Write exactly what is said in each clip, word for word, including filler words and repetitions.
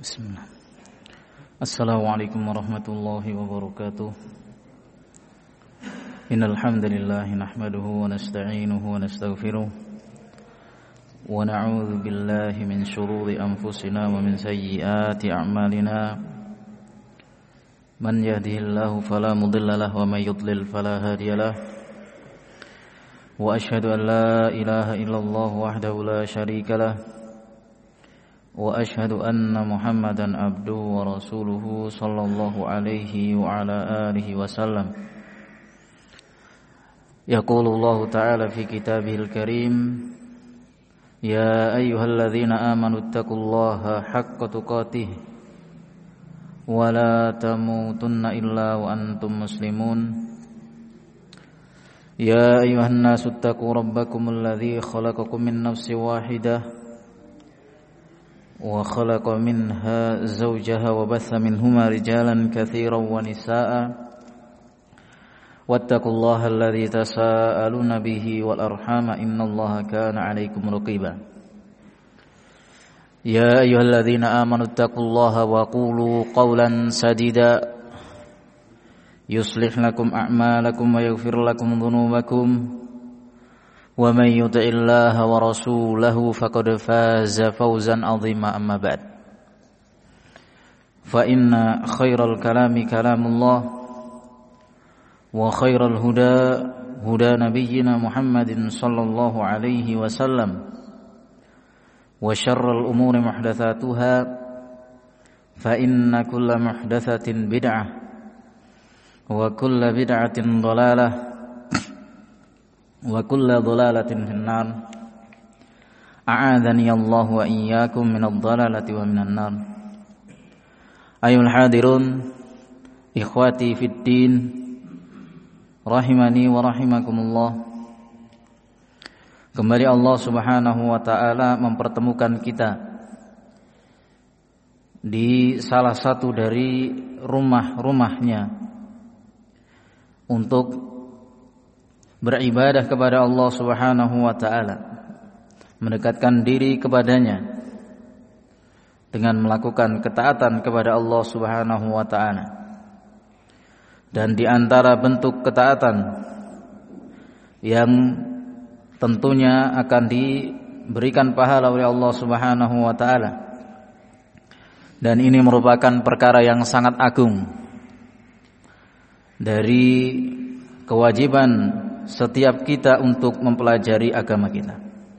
Bismillah. Assalamualaikum warahmatullahi wabarakatuh. Innal hamdalillah nahmaduhu wa nasta'inuhu wa nastaghfiruh wa na'udzu billahi min shururi anfusina wa min sayyiati a'malina. Man yahdihillahu fala mudilla lahu wa may yudlil fala hadiyalah. Wa asyhadu an la ilaha illallah wahdahu la syarika lah. Wa asyhadu anna Muhammadan abduhu wa rasuluhu sallallahu alaihi wa ala alihi wasallam. Yaqulullahu ta'ala fi kitabihil karim, ya ayyuhalladzina amanu taqullaha haqqa tuqatih wa la tamutunna illa wa antum muslimun. Ya ayyuhan nasu taqu rabbakumul ladzi khalaqakum min nafsin wahidah wa khalaqa minha zawjaha wa batha minhuma rijalan katsiran wa nisaa'a wattaqullaha alladzi tasaaluna bihi wal arhama innallaha kana 'alaikum raqiba. Ya ayyuhalladzina amanu taqullaha wa qulu qawlan sadida yuslih lakum a'malakum wa yaghfir lakum dhunubakum wa may yuti'illaha wa rasulahu faqad faza fawzan 'azima amma ba'd. Fa inna khairal kalami kalamullah wa khairal huda huda nabiyyina Muhammadin sallallahu alaihi wasallam wa syarrul umuri muhdatsatuha fa inna kulla muhdatsatin bid'ah wa kulla bid'atin dhalalah wa kulla dhalalatin finnar. A'adzani Allah wa iyyakum minadh dhalalati wa minan nar. Ayuhal hadirun, ikhwati fid din, rahimani wa rahimakumullah. Kembali Allah Subhanahu wa taala mempertemukan kita di salah satu dari rumah-rumahnya untuk beribadah kepada Allah Subhanahu wa taala, mendekatkan diri kepadanya dengan melakukan ketaatan kepada Allah Subhanahu wa taala. Dan di antara bentuk ketaatan yang tentunya akan diberikan pahala oleh Allah Subhanahu wa taala, dan ini merupakan perkara yang sangat agung dari kewajiban setiap kita untuk mempelajari agama kita.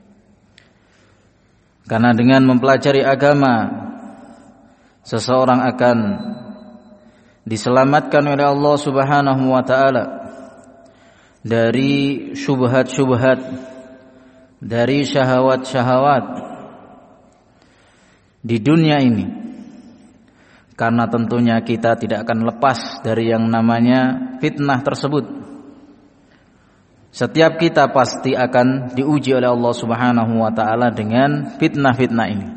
Karena dengan mempelajari agama, seseorang akan diselamatkan oleh Allah Subhanahu wa taala dari syubhat-syubhat, dari syahwat-syahwat di dunia ini. Karena tentunya kita tidak akan lepas dari yang namanya fitnah tersebut. Setiap kita pasti akan diuji oleh Allah Subhanahu wa taala dengan fitnah-fitnah ini,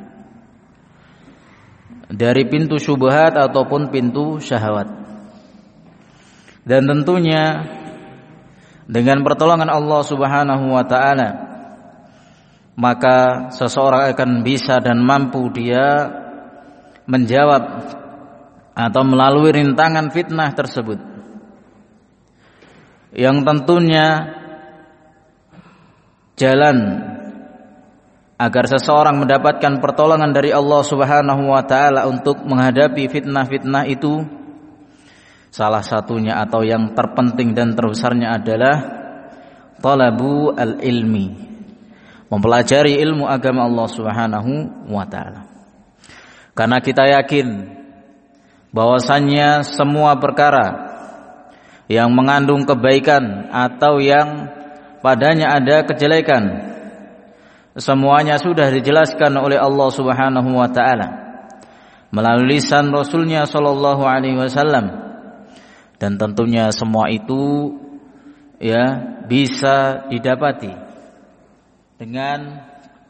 dari pintu syubhat ataupun pintu syahwat. Dan tentunya dengan pertolongan Allah Subhanahu wa taala, maka seseorang akan bisa dan mampu dia menjawab atau melalui rintangan fitnah tersebut, yang tentunya jalan agar seseorang mendapatkan pertolongan dari Allah Subhanahu wa taala untuk menghadapi fitnah-fitnah itu, salah satunya atau yang terpenting dan terbesarnya adalah talabu al-ilmi, mempelajari ilmu agama Allah Subhanahu wa taala. Karena kita yakin bahwasannya semua perkara yang mengandung kebaikan atau yang padanya ada kejelekan, semuanya sudah dijelaskan oleh Allah Subhanahu wa taala melalui lisan Rasulnya sallallahu alaihi wasallam. Dan tentunya semua itu ya bisa didapati dengan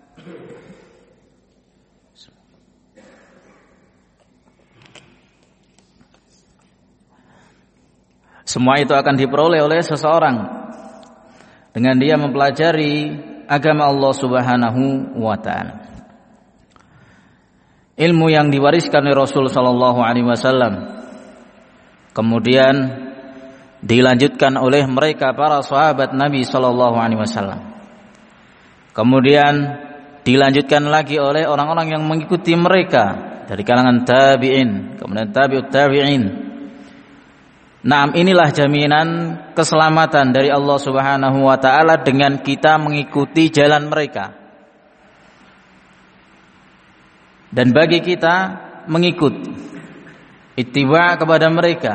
semua itu akan diperoleh oleh seseorang dengan dia mempelajari agama Allah Subhanahu wa taala. ilmu yang diwariskan oleh Rasul sallallahu alaihi wasallam, kemudian dilanjutkan oleh mereka para sahabat Nabi sallallahu alaihi wasallam, kemudian dilanjutkan lagi oleh orang-orang yang mengikuti mereka dari kalangan tabi'in, kemudian tabi'ut tabi'in. Naam, inilah jaminan keselamatan dari Allah Subhanahu wa taala dengan kita mengikuti jalan mereka. Dan bagi kita mengikut ittiba kepada mereka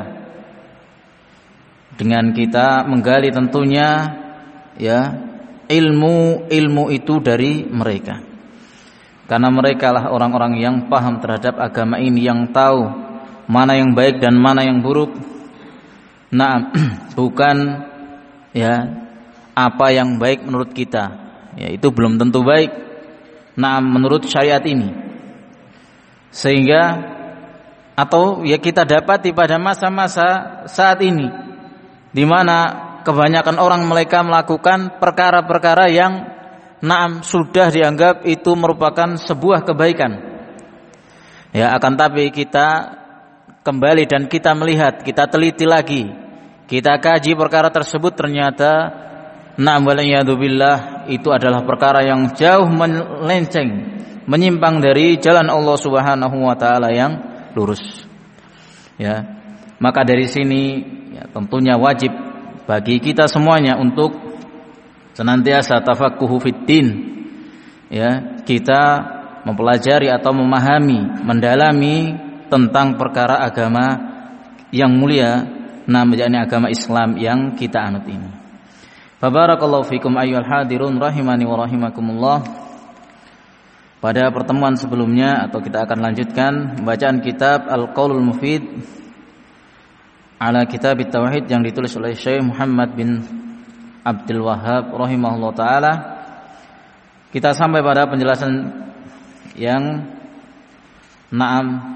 dengan kita menggali tentunya ya ilmu ilmu itu dari mereka. Karena mereka lah orang-orang yang paham terhadap agama ini, yang tahu mana yang baik dan mana yang buruk. Nah, bukan ya apa yang baik menurut kita, ya itu belum tentu baik. Nah, menurut syariat ini. Sehingga atau ya kita dapati pada masa-masa saat ini di mana kebanyakan orang mereka melakukan perkara-perkara yang naam sudah dianggap itu merupakan sebuah kebaikan. Ya, akan tapi kita kembali dan kita melihat, kita teliti lagi, kita kaji perkara tersebut, ternyata na'am waliyadzubillah itu adalah perkara yang jauh melenceng, menyimpang dari jalan Allah Subhanahu wa taala yang lurus. Ya. Maka dari sini ya, tentunya wajib bagi kita semuanya untuk senantiasa tafaqquhu fiddin, ya, kita mempelajari atau memahami, mendalami tentang perkara agama yang mulia, namanya agama Islam yang kita anut ini. Barakallahu fikum ayyuhal hadirun rahimani wa rahimakumullah. Pada pertemuan sebelumnya atau kita akan lanjutkan bacaan kitab Al-Qaulul Mufid ala Kitab Tauhid yang ditulis oleh Syekh Muhammad bin Abdul Wahhab rahimahullah ta'ala. Kita sampai pada penjelasan yang na'am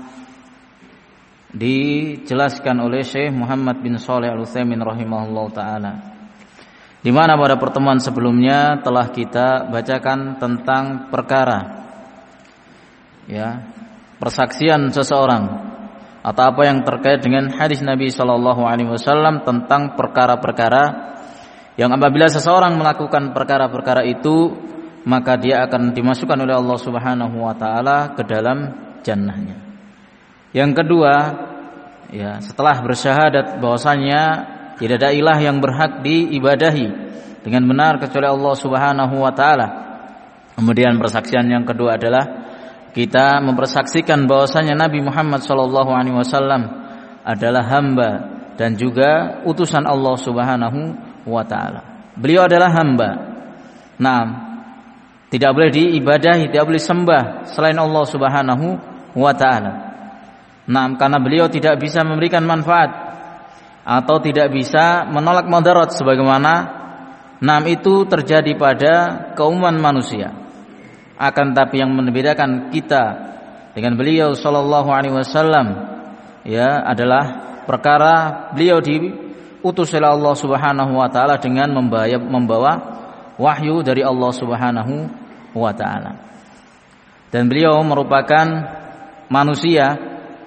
dijelaskan oleh Syekh Muhammad bin Shalih Al-Utsaimin rahimahullah ta'ala, di mana pada pertemuan sebelumnya telah kita bacakan tentang perkara ya persaksian seseorang atau apa yang terkait dengan hadis Nabi sallallahu alaihi wasallam tentang perkara-perkara yang apabila seseorang melakukan perkara-perkara itu maka dia akan dimasukkan oleh Allah Subhanahu wa taala ke dalam jannahnya. Yang kedua, ya, setelah bersyahadat bahwasanya tidak ada ilah yang berhak diibadahi dengan benar kecuali Allah Subhanahu wa taala. Kemudian persaksian yang kedua adalah kita mempersaksikan bahwasanya Nabi Muhammad sallallahu alaihi wasallam adalah hamba dan juga utusan Allah Subhanahu wa ta'ala. Beliau adalah hamba. Nah, tidak boleh diibadahi, tidak boleh sembah selain Allah Subhanahu wa ta'ala. Nah, karena beliau tidak bisa memberikan manfaat atau tidak bisa menolak madarat sebagaimana nah itu terjadi pada keumuman manusia. Akan tapi yang membedakan kita dengan beliau sallallahu alaihi wasallam ya adalah perkara beliau di utus oleh Allah Subhanahu wa taala dengan membawa, membawa wahyu dari Allah Subhanahu wa taala. Dan beliau merupakan manusia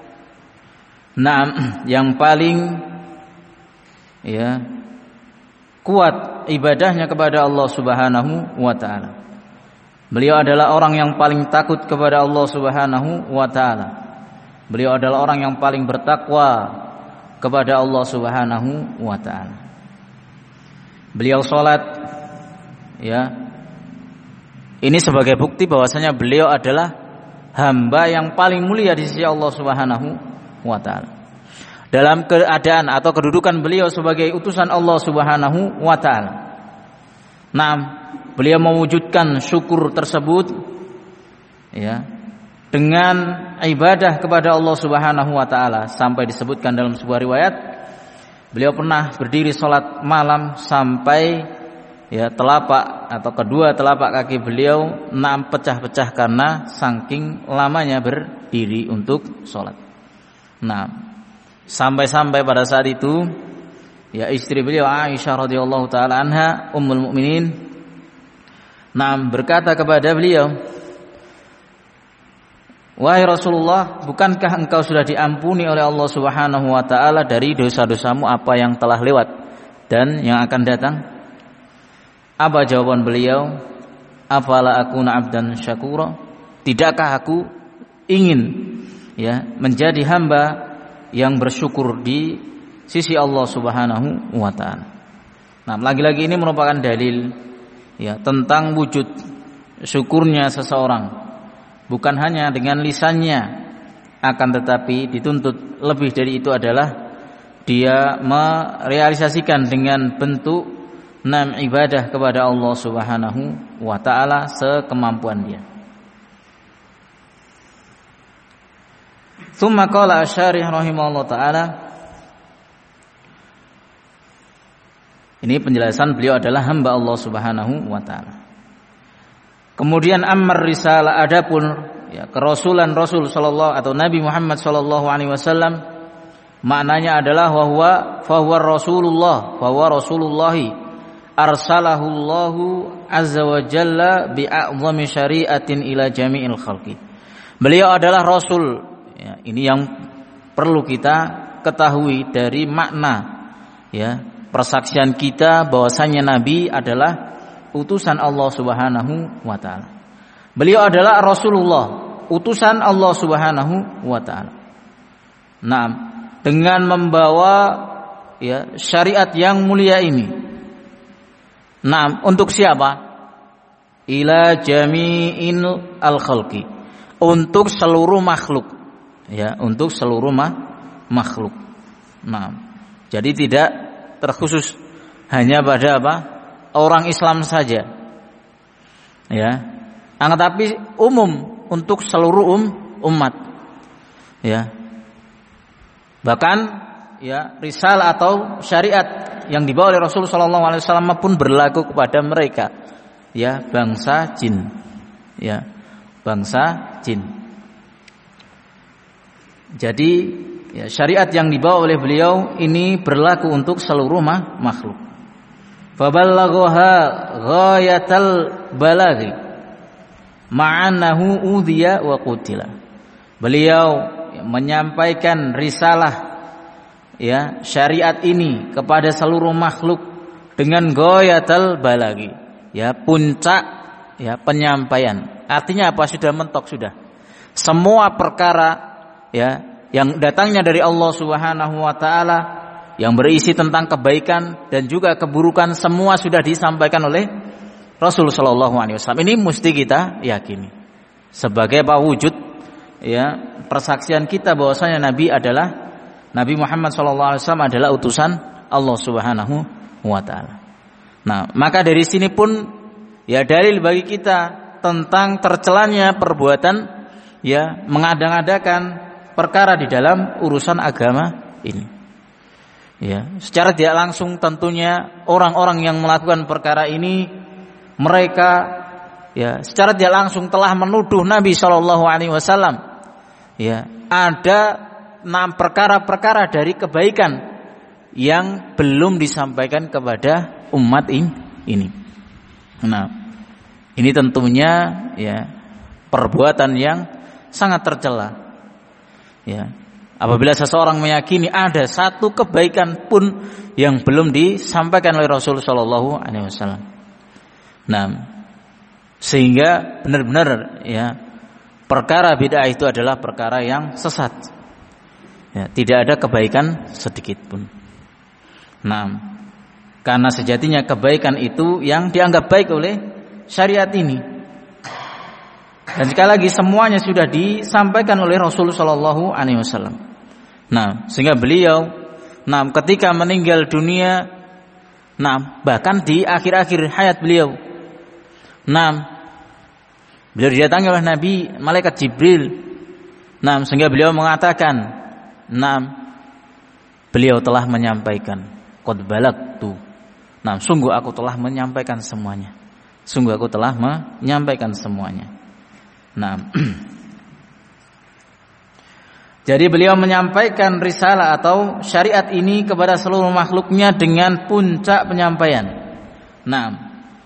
naam yang paling ya kuat ibadahnya kepada Allah Subhanahu wa taala. Beliau adalah orang yang paling takut kepada Allah Subhanahu wa taala. Beliau adalah orang yang paling bertakwa kepada Allah Subhanahu wa taala. Beliau salat ya. Ini sebagai bukti bahwasanya beliau adalah hamba yang paling mulia di sisi Allah Subhanahu wa taala. Dalam keadaan atau kedudukan beliau sebagai utusan Allah Subhanahu wa taala. Nah, beliau mewujudkan syukur tersebut ya dengan ibadah kepada Allah Subhanahu wa taala, sampai disebutkan dalam sebuah riwayat beliau pernah berdiri salat malam sampai ya telapak atau kedua telapak kaki beliau enam pecah-pecah karena saking lamanya berdiri untuk salat. Nah, sampai-sampai pada saat itu ya istri beliau Aisyah radhiyallahu taala anha ummul mukminin nah berkata kepada beliau, wahai Rasulullah, bukankah engkau sudah diampuni oleh Allah Subhanahu wa taala dari dosa-dosamu apa yang telah lewat dan yang akan datang? Apa jawaban beliau? Afala akuna abdan syakura? Tidakkah aku ingin ya menjadi hamba yang bersyukur di sisi Allah Subhanahu wa taala. Nah, lagi-lagi ini merupakan dalil ya tentang wujud syukurnya seseorang, bukan hanya dengan lisannya, akan tetapi dituntut lebih dari itu adalah dia merealisasikan dengan bentuk nam ibadah kepada Allah Subhanahu wa taala sekemampuan dia. Tsumma qala asy-syarih rahimahullah taala. Ini penjelasan beliau adalah hamba Allah Subhanahu wa taala. Kemudian ammar risalah, adapun ya kerasulan Rasul sallallahu atau Nabi Muhammad sallallahu alaihi wasallam, maknanya adalah wa huwa fa huwa Rasulullah, fa huwa Rasulullah arsalahu Allahu azza wa jalla bi a'zami syari'atin ila jami'il khalqi. Beliau adalah rasul. Ya, ini yang perlu kita ketahui dari makna ya persaksian kita bahwasanya Nabi adalah utusan Allah Subhanahu wa taala. Beliau adalah Rasulullah, utusan Allah Subhanahu wa taala. Nah, dengan membawa ya syariat yang mulia ini. Nah, untuk siapa? Ila jami'in al-khalqi. Untuk seluruh makhluk. Ya, untuk seluruh ma- makhluk. Nah, jadi tidak terkhusus hanya pada apa? Orang Islam saja. Ya. Akan tapi umum untuk seluruh um, umat. Ya. Bahkan ya risalah atau syariat yang dibawa oleh Rasul sallallahu alaihi wasallam pun berlaku kepada mereka. Ya, bangsa jin. Ya. Bangsa jin. Jadi ya, syariat yang dibawa oleh beliau ini berlaku untuk seluruh ma- makhluk. Faballaghaha ghayatal balaghi ma'annahu udhiya wa qutila. Beliau ya, menyampaikan risalah ya syariat ini kepada seluruh makhluk dengan ghayatal balaghi, ya puncak ya penyampaian. Artinya apa? Sudah mentok sudah. Semua perkara ya yang datangnya dari Allah Subhanahu wa taala yang berisi tentang kebaikan dan juga keburukan semua sudah disampaikan oleh Rasul sallallahu alaihi wasallam. Ini mesti kita yakini sebagai apa wujud ya persaksian kita bahwasanya Nabi adalah Nabi Muhammad sallallahu alaihi wasallam adalah utusan Allah Subhanahu wa taala. Nah, maka dari sini pun ya dalil bagi kita tentang tercelanya perbuatan ya mengadang-adakan perkara di dalam urusan agama ini. Ya, secara tidak langsung tentunya orang-orang yang melakukan perkara ini mereka ya secara tidak langsung telah menuduh Nabi sallallahu alaihi wasallam. Ya, ada enam perkara-perkara dari kebaikan yang belum disampaikan kepada umat ini. Nah, ini tentunya ya perbuatan yang sangat tercela. Ya, apabila seseorang meyakini ada satu kebaikan pun yang belum disampaikan oleh Rasul sallallahu alaihi wasallam. Nah, sehingga benar-benar ya perkara bid'ah itu adalah perkara yang sesat. Ya, tidak ada kebaikan sedikit pun. Nah, karena sejatinya kebaikan itu yang dianggap baik oleh syariat ini. Dan sekali lagi semuanya sudah disampaikan oleh Rasul sallallahu alaihi wasallam. Nah, sehingga beliau nah ketika meninggal dunia, nah bahkan di akhir-akhir hayat beliau, nah beliau didatangi oleh Nabi malaikat Jibril. Nah, sehingga beliau mengatakan, nah beliau telah menyampaikan qad balagtu. Nah, sungguh aku telah menyampaikan semuanya. Sungguh aku telah menyampaikan semuanya. Nah, jadi beliau menyampaikan risalah atau syariat ini kepada seluruh makhluknya dengan puncak penyampaian. Nah,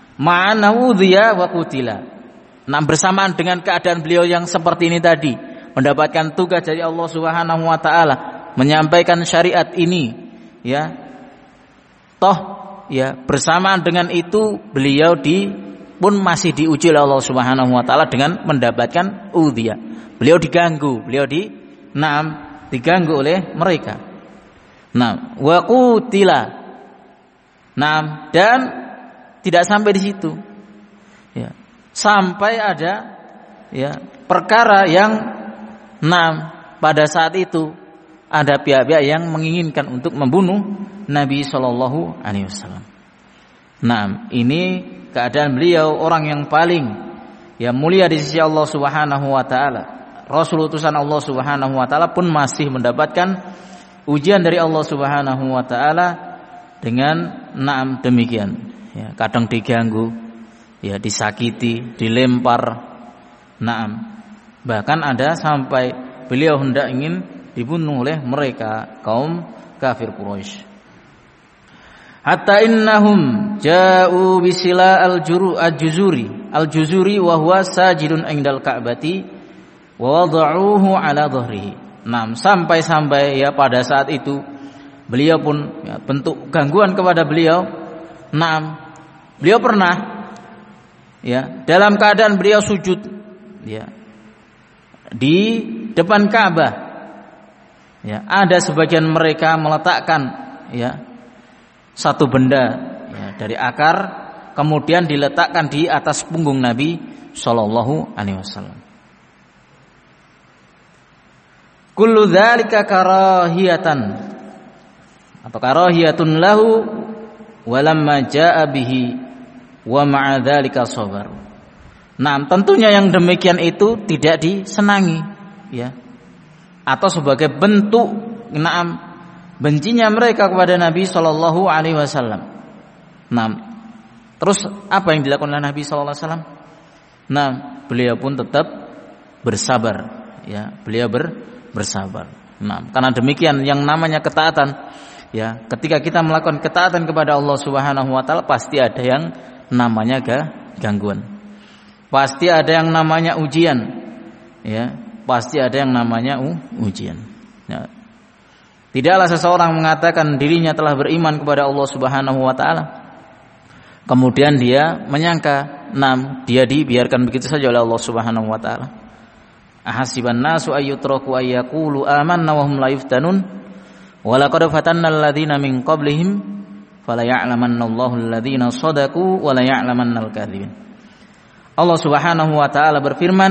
ma'ana udhiya wa qutila. Nah, bersamaan dengan keadaan beliau yang seperti ini tadi, mendapatkan tugas dari Allah Subhanahu wa taala menyampaikan syariat ini, ya. Toh ya bersamaan dengan itu beliau di pun masih diuji oleh Allah Subhanahu wa taala dengan mendapatkan udhiyah. Beliau diganggu, beliau di naam diganggu oleh mereka. Nah, wa qutila. Nah, dan tidak sampai di situ. Ya. Sampai ada ya perkara yang nah pada saat itu ada pihak-pihak yang menginginkan untuk membunuh Nabi sallallahu alaihi wasallam. Nah, ini keadaan beliau orang yang paling ya mulia di sisi Allah Subhanahu wa taala. Rasul utusan Allah Subhanahu wa taala pun masih mendapatkan ujian dari Allah Subhanahu wa taala dengan naam demikian. Ya, kadang diganggu, ya disakiti, dilempar. Naam. Bahkan ada sampai beliau hendak ingin dibunuh oleh mereka kaum kafir Quraisy. Hatta innahum ja'u bisila al-juru al-juzuri al-juzuri wa huwa sajidun indal ka'bati wa wada'uhu ala dhahrihi. Nah, sampai-sampai ya pada saat itu beliau pun ya, bentuk gangguan kepada beliau. Nah, beliau pernah ya dalam keadaan beliau sujud ya di depan Ka'bah. Ya, ada sebagian mereka meletakkan ya satu benda ya, dari akar kemudian diletakkan di atas punggung Nabi sallallahu alaihi wasallam. Kullu dzalika karahiyatan atau karahiyatun lahu walamma jaa bihi wa ma'a dzalika sabar. Nah, tentunya yang demikian itu tidak disenangi ya. Atau sebagai bentuk naam bencinya mereka kepada Nabi sallallahu alaihi wasallam. Nah, terus apa yang dilakukan oleh Nabi sallallahu alaihi wasallam? Nah, beliau pun tetap bersabar ya, beliau ber, bersabar. Nah, karena demikian yang namanya ketaatan ya, ketika kita melakukan ketaatan kepada Allah Subhanahu wa taala pasti ada yang namanya gangguan. Pasti ada yang namanya ujian. Ya, pasti ada yang namanya ujian. Ya. Tidaklah seseorang mengatakan dirinya telah beriman kepada Allah Subhanahu wa taala, kemudian dia menyangka, nam, dia dibiarkan begitu saja oleh Allah Subhanahu wa taala. Ahasiban nasu ayyutraku ayyaqulu amanna wa hum la yuftanun wa laqad fatanna alladziina min qablihim fala ya'lamanna Allahu alladziina shadaqu wa la ya'lamanna al-kadzibin. Allah Subhanahu wa taala berfirman,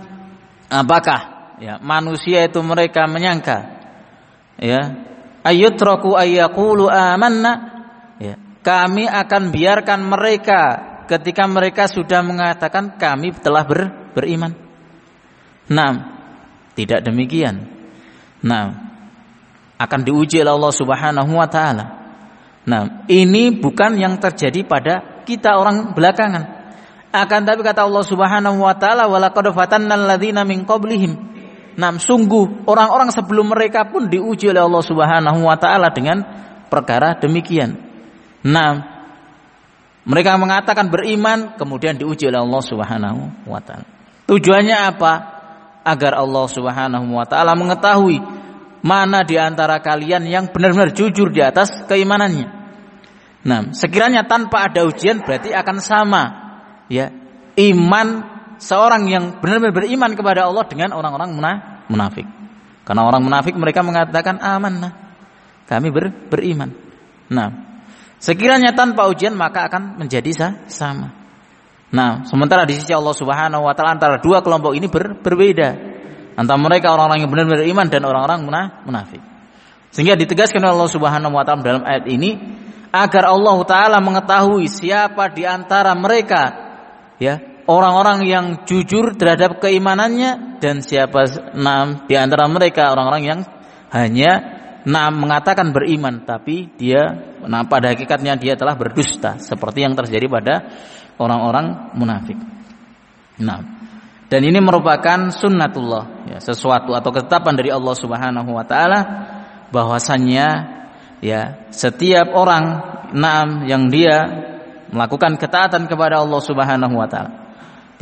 apakah ya manusia itu mereka menyangka ya ayyutraku ayyaqulu amanna ya kami akan biarkan mereka ketika mereka sudah mengatakan kami telah ber, beriman. Nah, tidak demikian. Nah, akan diuji oleh Allah Subhanahu wa taala. Nah, ini bukan yang terjadi pada kita orang belakangan. Akan tapi kata Allah Subhanahu wa taala walaqad fatanna alladziina min qablihim. Nah, sungguh orang-orang sebelum mereka pun diuji oleh Allah Subhanahu wa taala dengan perkara demikian. Nah, mereka mengatakan beriman kemudian diuji oleh Allah Subhanahu wa taala. Tujuannya apa? Agar Allah Subhanahu wa taala mengetahui mana di antara kalian yang benar-benar jujur di atas keimanannya. Nah, sekiranya tanpa ada ujian berarti akan sama ya iman seorang yang benar-benar beriman kepada Allah dengan orang-orang munafik. Karena orang munafik mereka mengatakan amanah, kami ber, beriman. Nah, sekiranya tanpa ujian maka akan menjadi sama. Nah, sementara di sisi Allah Subhanahu wa taala antara dua kelompok ini ber, berbeda. Antara mereka orang-orang yang benar-benar beriman dan orang-orang munafik. Sehingga ditegaskan oleh Allah Subhanahu wa taala dalam ayat ini agar Allah taala mengetahui siapa di antara mereka ya orang-orang yang jujur terhadap keimanannya dan siapa enam di antara mereka orang-orang yang hanya enam mengatakan beriman tapi dia nah pada hakikatnya dia telah berdusta seperti yang terjadi pada orang-orang munafik. Nah, dan ini merupakan sunnatullah ya, sesuatu atau ketetapan dari Allah Subhanahu wa taala bahwasannya ya setiap orang enam yang dia melakukan ketaatan kepada Allah Subhanahu wa taala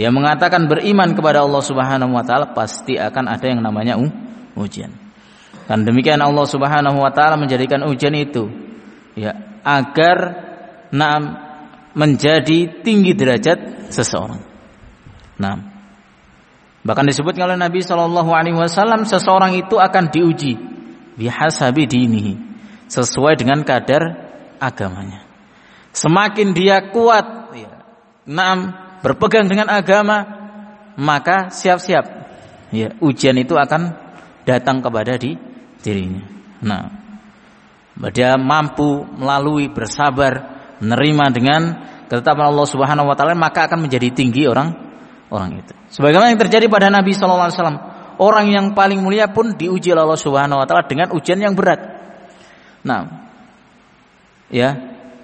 dia mengatakan beriman kepada Allah Subhanahu wa taala, pasti akan ada yang namanya ujian. Dan demikian Allah Subhanahu wa taala menjadikan ujian itu ya agar nah, menjadi tinggi derajat seseorang. Nah, bahkan disebutkan oleh Nabi sallallahu alaihi wasallam, seseorang itu akan diuji bihasabi dinihi, sesuai dengan kadar agamanya. Semakin dia kuat ya, nah, berpegang dengan agama, maka siap-siap ya ujian itu akan datang kepada di dirinya. Nah, dia mampu melalui, bersabar, menerima dengan ketetapan Allah Subhanahu wa taala, maka akan menjadi tinggi orang orang itu. Sebagaimana yang terjadi pada Nabi sallallahu alaihi wasallam, orang yang paling mulia pun diuji oleh Allah Subhanahu wa taala dengan ujian yang berat. Nah, ya,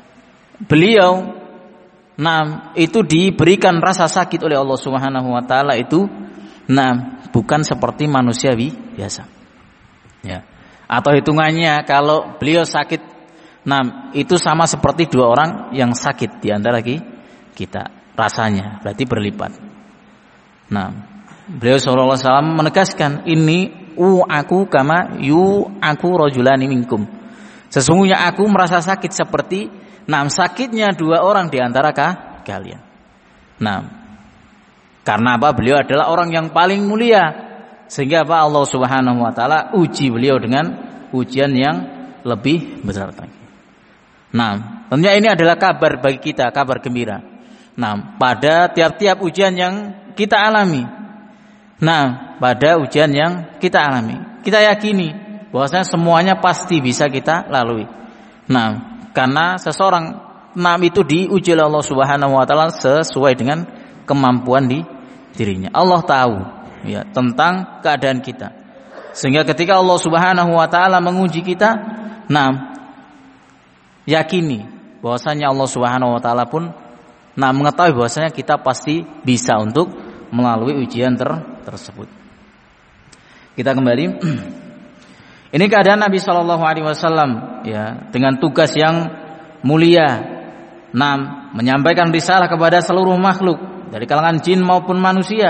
beliau nah itu diberikan rasa sakit oleh Allah Subhanahu wa taala itu nah bukan seperti manusia biasa. Ya. Atau hitungannya kalau beliau sakit nah itu sama seperti dua orang yang sakit di antara kita, rasanya berarti berlipat. Nah, beliau sallallahu alaihi wasallam menegaskan, ini u aku kama yu aku rajulani minkum. Sesungguhnya aku merasa sakit seperti nah sakitnya dua orang di antara kah, kalian. Nah, karena apa? Beliau adalah orang yang paling mulia, sehingga apa? Allah Subhanahu wa taala uji beliau dengan ujian yang lebih besar lagi. Nah, tentunya ini adalah kabar bagi kita, kabar gembira. Nah, pada tiap-tiap ujian yang kita alami. Nah, pada ujian yang kita alami, kita yakini bahwasanya semuanya pasti bisa kita lalui. Nah, karena seseorang nam itu diuji oleh Allah Subhanahu wa taala sesuai dengan kemampuan di dirinya. Allah tahu ya tentang keadaan kita. Sehingga ketika Allah Subhanahu wa taala menguji kita, nah yakini bahwasanya Allah Subhanahu wa taala pun nah mengetahui bahwasanya kita pasti bisa untuk melalui ujian ter tersebut. Kita kembali. Ini keadaan Nabi Shallallahu Alaihi Wasallam ya dengan tugas yang mulia, nah menyampaikan risalah kepada seluruh makhluk dari kalangan jin maupun manusia.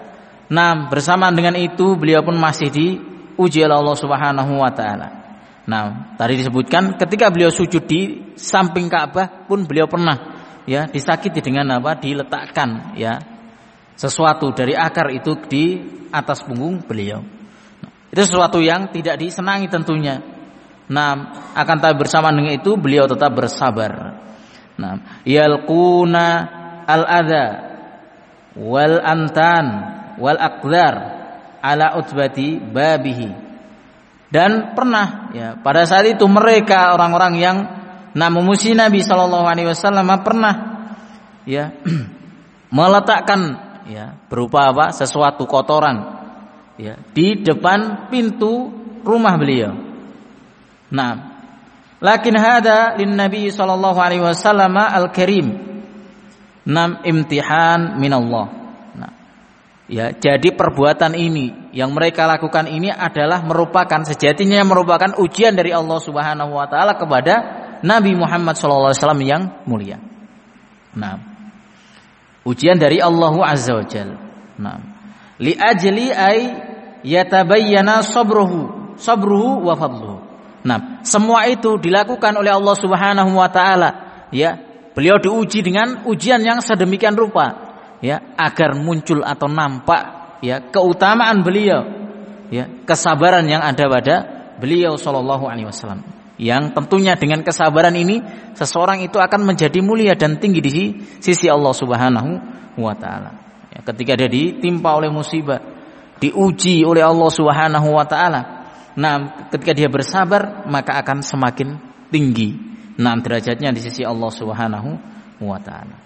Nah bersamaan dengan itu beliau pun masih diuji oleh Allah Subhanahu Wa Taala. Nah tadi disebutkan ketika beliau sujud di samping Ka'bah pun beliau pernah ya disakiti dengan apa? Diletakkan ya sesuatu dari akar itu di atas punggung beliau. Itu sesuatu yang tidak disenangi tentunya. Nah, akan tapi bersamaan dengan itu beliau tetap bersabar. Nah, yalquna al-adza wal antan wal aqdar ala utbati babihi. Dan pernah ya pada saat itu mereka orang-orang yang nah memusuhi Nabi sallallahu alaihi wasallam pernah ya meletakkan ya berupa apa? Sesuatu kotoran ya di depan pintu rumah beliau. Nah, lakin hada lin Nabi sallallahu alaihi wasallam al-karim. Nam imtihan minallah. Nah, ya jadi perbuatan ini yang mereka lakukan ini adalah merupakan sejatinya merupakan ujian dari Allah Subhanahu wa taala kepada Nabi Muhammad sallallahu alaihi wasallam yang mulia. Nah, ujian dari Allah Azza wa Jalla. Nah, li ajli ay yatabayyana sabruhu sabruhu wa fadluhu. Nah, semua itu dilakukan oleh Allah Subhanahu wa taala ya. Beliau diuji dengan ujian yang sedemikian rupa ya agar muncul atau nampak ya keutamaan beliau ya, kesabaran yang ada pada beliau sallallahu alaihi wasallam. Yang tentunya dengan kesabaran ini seseorang itu akan menjadi mulia dan tinggi di sisi Allah Subhanahu wa taala. Ya, ketika dia ditimpa oleh musibah, diuji oleh Allah Subhanahu wa taala. Nah, ketika dia bersabar, maka akan semakin tinggi nah derajatnya di sisi Allah Subhanahu wa taala.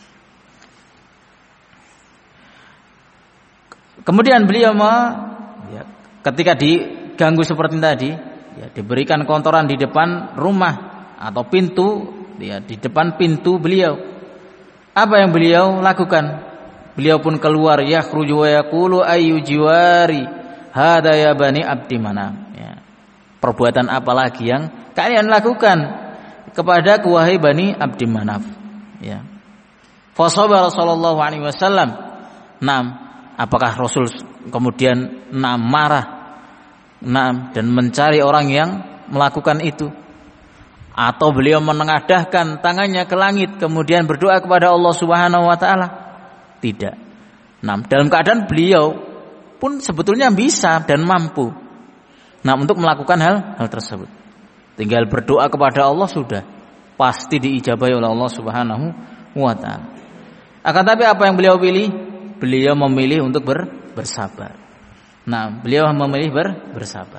Kemudian beliau ya, ketika diganggu seperti tadi, ya, diberikan kotoran di depan rumah atau pintu, ya, di depan pintu beliau. Apa yang beliau lakukan? Beliau pun keluar, yakhruju wa yaqulu ayyu jiwari hada ya bani abdi manam. Ya. Perbuatan apa lagi yang kalian lakukan kepada wahai bani abdi manaf? Ya. Fa sabara sallallahu alaihi wasallam, Nah, apakah Rasul kemudian nah, marah nah, dan mencari orang yang melakukan itu, atau beliau menengadahkan tangannya ke langit kemudian berdoa kepada Allah Subhanahu wa taala? Tidak. Nah, dalam keadaan beliau pun sebetulnya bisa dan mampu nah untuk melakukan hal hal tersebut. Tinggal berdoa kepada Allah sudah pasti diijabahi oleh Allah Subhanahu wa taala. Akan tapi apa yang beliau pilih? Beliau memilih untuk ber, bersabar. Nah, beliau memilih ber, bersabar.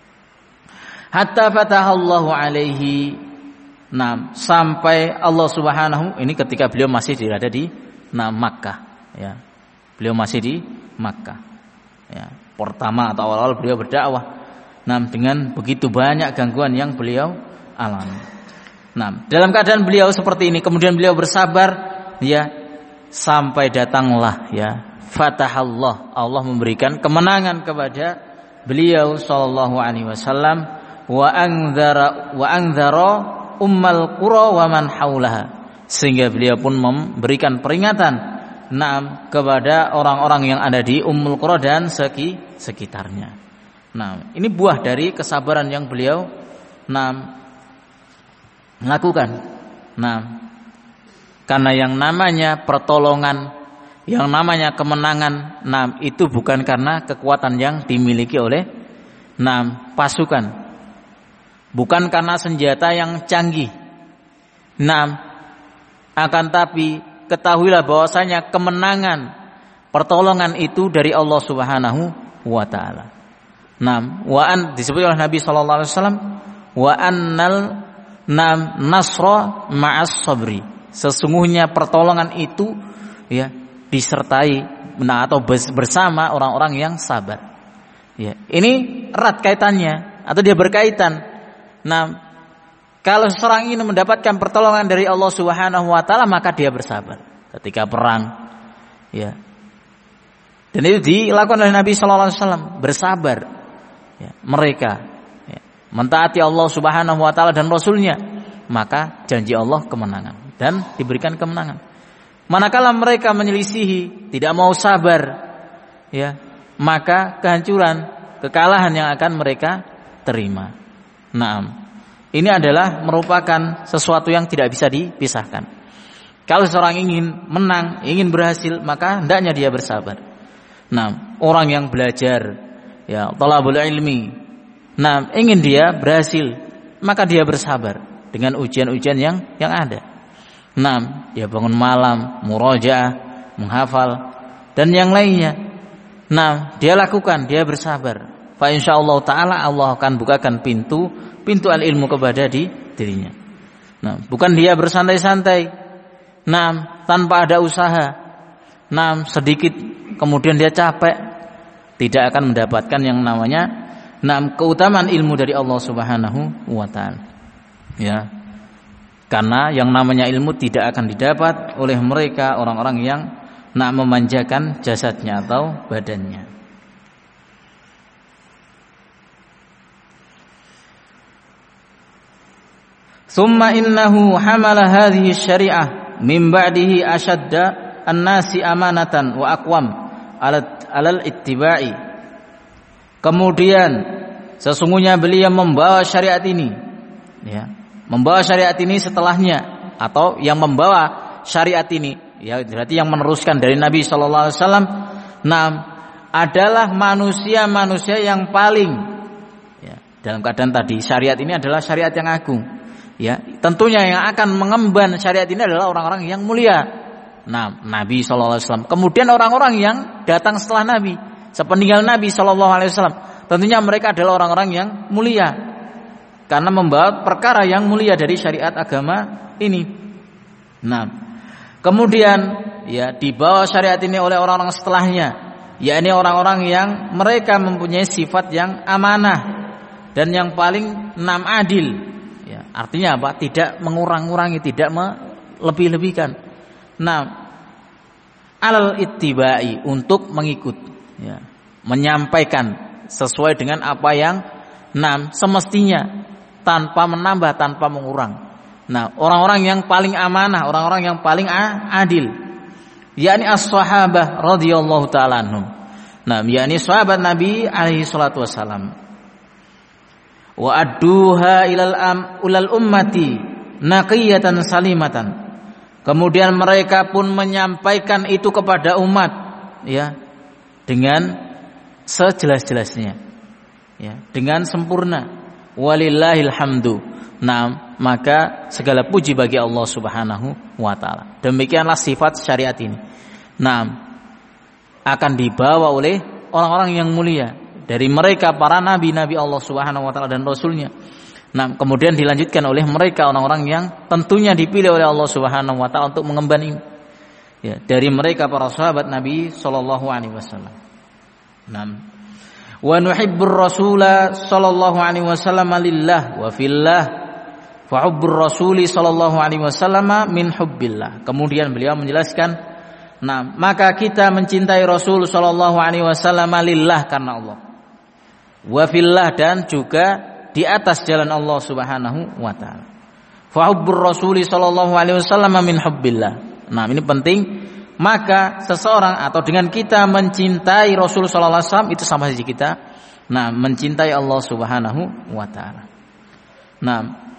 Hatta fatahallahu alaihi. Nah, sampai Allah Subhanahu, ini ketika beliau masih berada di nah, Makkah, ya. Beliau masih di Makkah. Ya, pertama atau awal-awal beliau berdakwah. Nah, dengan begitu banyak gangguan yang beliau alami. Nah, dalam keadaan beliau seperti ini, kemudian beliau bersabar, ya, sampai datanglah, ya, fatahallah, Allah memberikan kemenangan kepada beliau sallallahu alaihi wasallam, wa anzara wa anzara ummal qura wa man haulaha, sehingga beliau pun memberikan peringatan nah kepada orang-orang yang ada di Ummul Qura dan seki, sekitarnya. Nah, ini buah dari kesabaran yang beliau nah lakukan. Nah, karena yang namanya pertolongan, yang namanya kemenangan, nah itu bukan karena kekuatan yang dimiliki oleh nah pasukan, bukan karena senjata yang canggih. Nah, akan tapi ketahuilah bahwasanya kemenangan, pertolongan itu dari Allah Subhanahu wa taala. Nah, wa an disebut oleh Nabi sallallahu alaihi wasallam, wa annal nam nasra ma'as sabri. Sesungguhnya pertolongan itu, ya, disertai nah, atau bersama orang-orang yang sabar. Ya, ini erat kaitannya atau dia berkaitan. Nah, kalau seseorang ingin mendapatkan pertolongan dari Allah Subhanahu wa taala, maka dia bersabar ketika perang. Ya. Dan itu dilakukan oleh Nabi sallallahu alaihi wasallam, bersabar. Ya, mereka ya, mentaati Allah Subhanahu wa taala dan Rasulnya, maka janji Allah kemenangan dan diberikan kemenangan. Manakala mereka menyelisihi, tidak mau sabar, ya, maka kehancuran, kekalahan yang akan mereka terima. Naam. Ini adalah merupakan sesuatu yang tidak bisa dipisahkan. Kalau seorang ingin menang, ingin berhasil, maka hendaknya dia bersabar. Nah, orang yang belajar, ya, thalabul ilmi, nah, ingin dia berhasil, maka dia bersabar dengan ujian-ujian yang yang ada. Nah, dia bangun malam, murajaah, menghafal, dan yang lainnya. Nah, dia lakukan, dia bersabar. Fa insyaallah taala Allah akan bukakan pintu pintu al-ilmu kepada di dirinya. Nah, bukan dia bersantai-santai. Nah, tanpa ada usaha. Nah, sedikit kemudian dia capek, tidak akan mendapatkan yang namanya nah keutamaan ilmu dari Allah Subhanahu wa taala. Ya. Karena yang namanya ilmu tidak akan didapat oleh mereka orang-orang yang nak memanjakan jasadnya atau badannya. Thumma innahu hamala hadhihi syari'ah min ba'dihi ashadda an-nasi amanatan wa aqwam alal ittiba'i. Kemudian sesungguhnya beliau membawa syariat ini, ya, membawa syariat ini setelahnya, atau yang membawa syariat ini, ya, berarti yang meneruskan dari Nabi sallallahu alaihi wasallam, nah, adalah manusia-manusia yang paling, ya, dalam keadaan tadi syariat ini adalah syariat yang agung. Ya, tentunya yang akan mengemban syariat ini adalah orang-orang yang mulia. Nah, Nabi sallallahu alaihi wasallam. Kemudian orang-orang yang datang setelah Nabi, sepeninggal Nabi sallallahu alaihi wasallam, tentunya mereka adalah orang-orang yang mulia karena membawa perkara yang mulia dari syariat agama ini. Nah, kemudian ya dibawa syariat ini oleh orang-orang setelahnya, yakni orang-orang yang mereka mempunyai sifat yang amanah dan yang paling enam adil. Artinya apa? Tidak mengurang-urangi, tidak melebih-lebihkan. Nah, alal ittibai, untuk mengikut, ya, menyampaikan sesuai dengan apa yang nah, semestinya, tanpa menambah, tanpa mengurang. Nah, orang-orang yang paling amanah, orang-orang yang paling adil. yakni as-sahabah radhiyallahu ta'ala anhum. Nah, yakni sahabat Nabi alaihi salatu wasalam. Wa adduha ilal am ulal ummati naqiyatan salimatan. Kemudian mereka pun menyampaikan itu kepada umat, ya, dengan sejelas-jelasnya, ya, dengan sempurna. Walillahil hamdu. Nah, maka segala puji bagi Allah Subhanahu wa taala. Demikianlah sifat syariat ini. Nah, akan dibawa oleh orang-orang yang mulia, dari mereka para nabi-nabi Allah Subhanahu wa taala dan rasulnya. Nah, kemudian dilanjutkan oleh mereka orang-orang yang tentunya dipilih oleh Allah Subhanahu wa taala untuk mengemban ini. Ya, dari mereka para sahabat Nabi sallallahu alaihi wasallam. Nah, wa nuhibbur rasula sallallahu alaihi wasallam lillah wa fillah fa hubbur rasuli sallallahu alaihi wasallam min hubbillah. Kemudian beliau menjelaskan, nah, maka kita mencintai Rasul sallallahu alaihi wasallam lillah karena Allah. Wa fillah dan juga di atas jalan Allah Subhanahu wa taala. Fa hubbur rasuli sallallahu alaihi wasallam min hubbillah. Nah, ini penting. Maka seseorang atau dengan kita mencintai Rasul sallallahu alaihi wasallam itu sama saja kita, nah, mencintai Allah Subhanahu wa taala. Nah,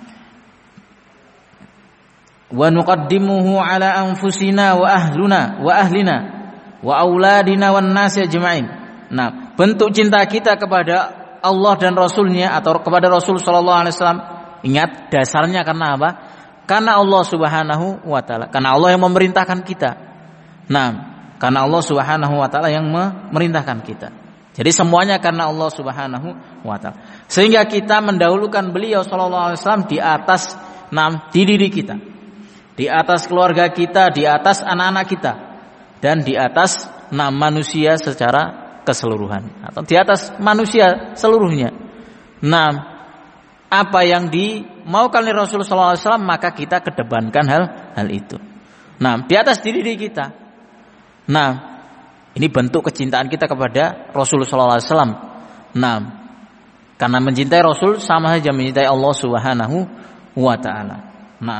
wa nuqaddimuhu ala anfusina wa ahluna wa ahlina wa auladina wan nasi ajma'in. Nah, bentuk cinta kita kepada Allah dan Rasulnya atau kepada Rasul sallallahu alaihi wasallam, ingat dasarnya karena apa? Karena Allah Subhanahu wa taala, karena Allah yang memerintahkan kita. Nah, karena Allah Subhanahu wa taala yang memerintahkan kita. Jadi semuanya karena Allah Subhanahu wa taala. Sehingga kita mendahulukan beliau sallallahu alaihi wasallam di atas nam di diri kita, di atas keluarga kita, di atas anak-anak kita, dan di atas nam manusia secara keseluruhan atau di atas manusia seluruhnya. Nah, apa yang dimaukan oleh Rasul sallallahu alaihi wasallam maka kita kedepankan hal hal itu. Nah, di atas diri kita. Nah, ini bentuk kecintaan kita kepada Rasul sallallahu alaihi wasallam. Nah, karena mencintai Rasul sama saja mencintai Allah Subhanahu wa taala. Nah,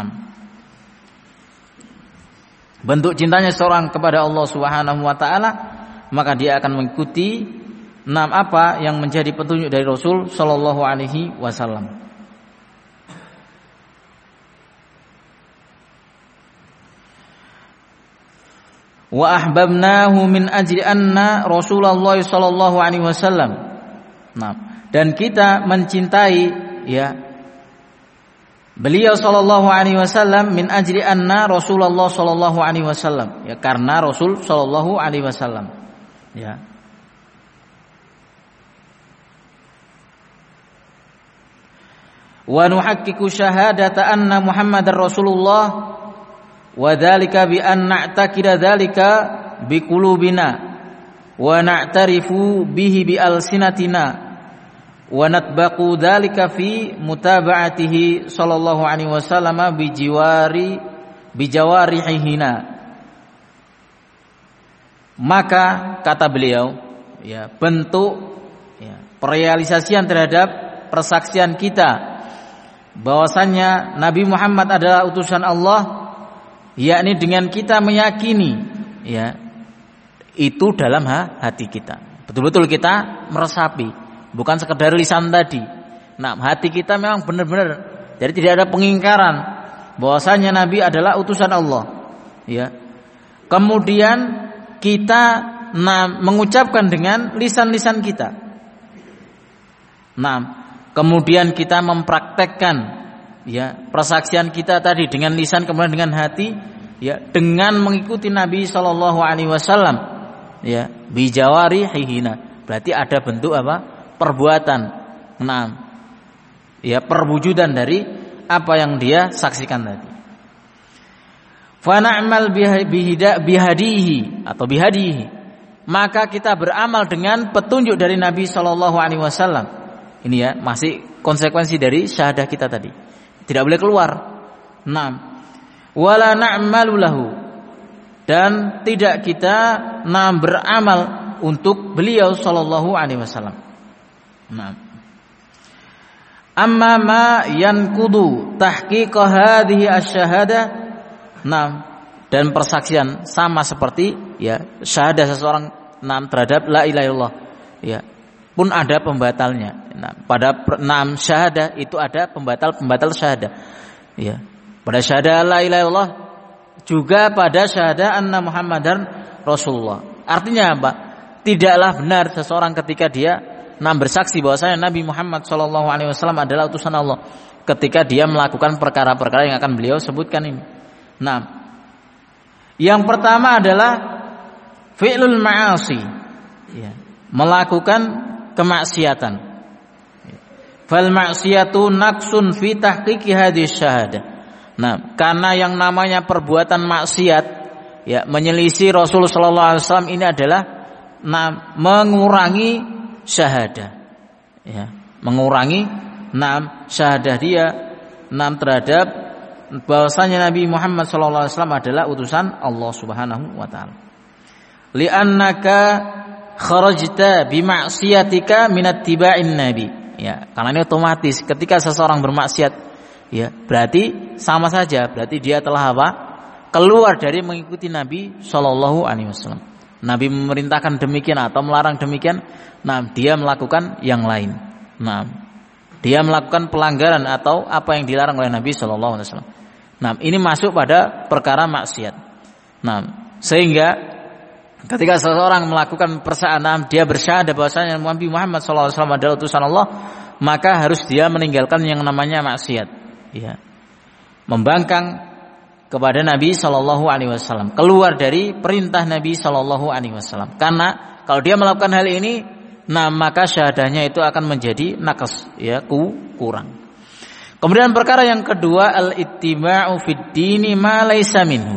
bentuk cintanya seorang kepada Allah Subhanahu wa taala, maka dia akan mengikuti enam apa yang menjadi petunjuk dari Rasul sallallahu alaihi wasallam. Wa ahbabnahu min ajli anna Rasulullah sallallahu alaihi wasallam. Nah, dan kita mencintai, ya, beliau sallallahu alaihi wasallam min ajli anna Rasulullah sallallahu alaihi wasallam, ya, karena Rasul sallallahu alaihi wasallam, ya. Wa nuhaqqiqu syahadata anna Muhammadar Rasulullah wa dzalika bi an na'taqida dzalika bi qulubina wa na'tarifu bihi bi alsinatina wa natbaqu dzalika fi mutaba'atihi sallallahu alaihi wasallam bi jiwari bi jawarihina. Maka kata beliau, ya, bentuk, ya, perealisasian terhadap persaksian kita bahwasannya Nabi Muhammad adalah utusan Allah, yakni dengan kita meyakini, ya, itu dalam hati kita. Betul-betul kita meresapi, bukan sekedar lisan tadi. Nah, hati kita memang benar-benar, jadi tidak ada pengingkaran bahwasanya Nabi adalah utusan Allah, ya. Kemudian kita nah, mengucapkan dengan lisan-lisan kita. Nah, kemudian kita mempraktekkan, ya, persaksian kita tadi dengan lisan kemudian dengan hati, ya, dengan mengikuti Nabi sallallahu alaihi wasallam, ya, bijawarihina. Berarti ada bentuk apa? Perbuatan. Nah, ya, perwujudan dari apa yang dia saksikan tadi. Fa na'mal bihadihi atau bihadihi. Maka kita beramal dengan petunjuk dari Nabi sallallahu alaihi wasallam. Ini, ya, masih konsekuensi dari syahadah kita tadi. Tidak boleh keluar. Naam. Wala na'malu lahu. Dan tidak kita naam beramal untuk beliau sallallahu alaihi wasallam. Naam. Amma ma yanqudu tahqiq hadhihi asy-syahadah. Naam. dan persaksian sama seperti ya syahadah seseorang enam terhadap la ilaha illallah ya pun ada pembatalnya. Nah, pada enam syahadah itu ada pembatal-pembatal syahadah. Ya. Pada syahadah la ilaha illallah juga pada syahadah anna Muhammadan Rasulullah. Artinya apa? Tidaklah benar seseorang ketika dia enam bersaksi bahwasanya Nabi Muhammad shallallahu alaihi wasallam adalah utusan Allah ketika dia melakukan perkara-perkara yang akan beliau sebutkan ini. Nah, yang pertama adalah fi'lul ma'asi. Ya. Melakukan kemaksiatan. Fal ma'siyatu naqsun fi tahqiqi hadhihi syahadah. Nah, karena yang namanya perbuatan maksiat ya menyelisih Rasul sallallahu alaihi wasallam ini adalah nah, mengurangi syahadah. Ya, mengurangi enam syahadah dia enam terhadap bahwasanya Nabi Muhammad sallallahu alaihi wasallam adalah utusan Allah Subhanahu wa taala. Li'annaka kharajta bima'siyatika minat tiba'in nabi. Ya, karena ini otomatis ketika seseorang bermaksiat ya, berarti sama saja, berarti dia telah apa? Keluar dari mengikuti Nabi sallallahu alaihi wasallam. Nabi memerintahkan demikian atau melarang demikian, nah dia melakukan yang lain. Nah, dia melakukan pelanggaran atau apa yang dilarang oleh Nabi sallallahu alaihi wasallam. Nah, ini masuk pada perkara maksiat. Nah, sehingga ketika seseorang melakukan persamaan dia bersyahadah bahwasanya Nabi Muhammad shallallahu alaihi wasallam adalah utusan Allah, maka harus dia meninggalkan yang namanya maksiat, ya, membangkang kepada Nabi shallallahu alaihi wasallam, keluar dari perintah Nabi shallallahu alaihi wasallam. Karena kalau dia melakukan hal ini, nah maka syahadahnya itu akan menjadi naqas, ya, kurang. Kemudian perkara yang kedua al-ittiba'u fid dini ma laysa minhu,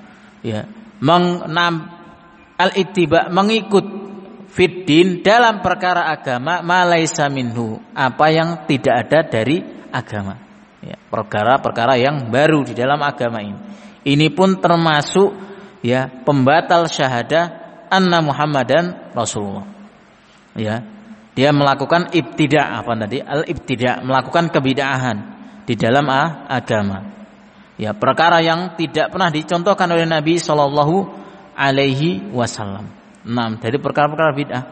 ya, mengnam al-ittiba mengikut fiddin dalam perkara agama ma laisa minhu, apa yang tidak ada dari agama. Ya, perkara-perkara yang baru di dalam agama ini. Ini pun termasuk ya pembatal syahadah anna Muhammadan Rasulullah. Ya, dia melakukan ibtida' apa tadi? Al-ibtida', melakukan kebid'ahan di dalam ah, agama. Ya, perkara yang tidak pernah dicontohkan oleh Nabi sallallahu alaihi wasallam. Nah, dari perkara-perkara bid'ah.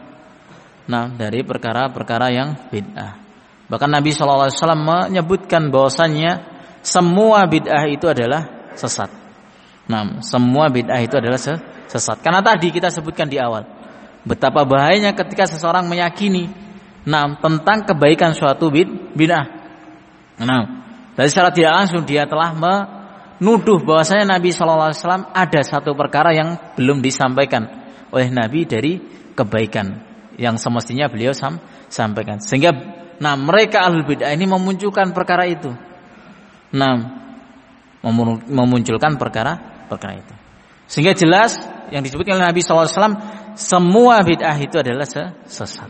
Nah, dari perkara-perkara yang bid'ah. Bahkan Nabi shallallahu alaihi wasallam menyebutkan bahwasannya semua bid'ah itu adalah sesat. Nah, semua bid'ah itu adalah sesat. Karena tadi kita sebutkan di awal betapa bahayanya ketika seseorang meyakini nah, tentang kebaikan suatu bid'ah. Nah, dari secara tidak langsung dia telah me nuduh bahwasanya Nabi shallallahu alaihi wasallam ada satu perkara yang belum disampaikan oleh Nabi dari kebaikan yang semestinya beliau sam- sampaikan. Sehingga nah mereka ahlul bid'ah ini memunculkan perkara itu. Nah, memunculkan perkara-perkara itu. Sehingga jelas yang disebutkan oleh Nabi shallallahu alaihi wasallam semua bid'ah itu adalah sesat.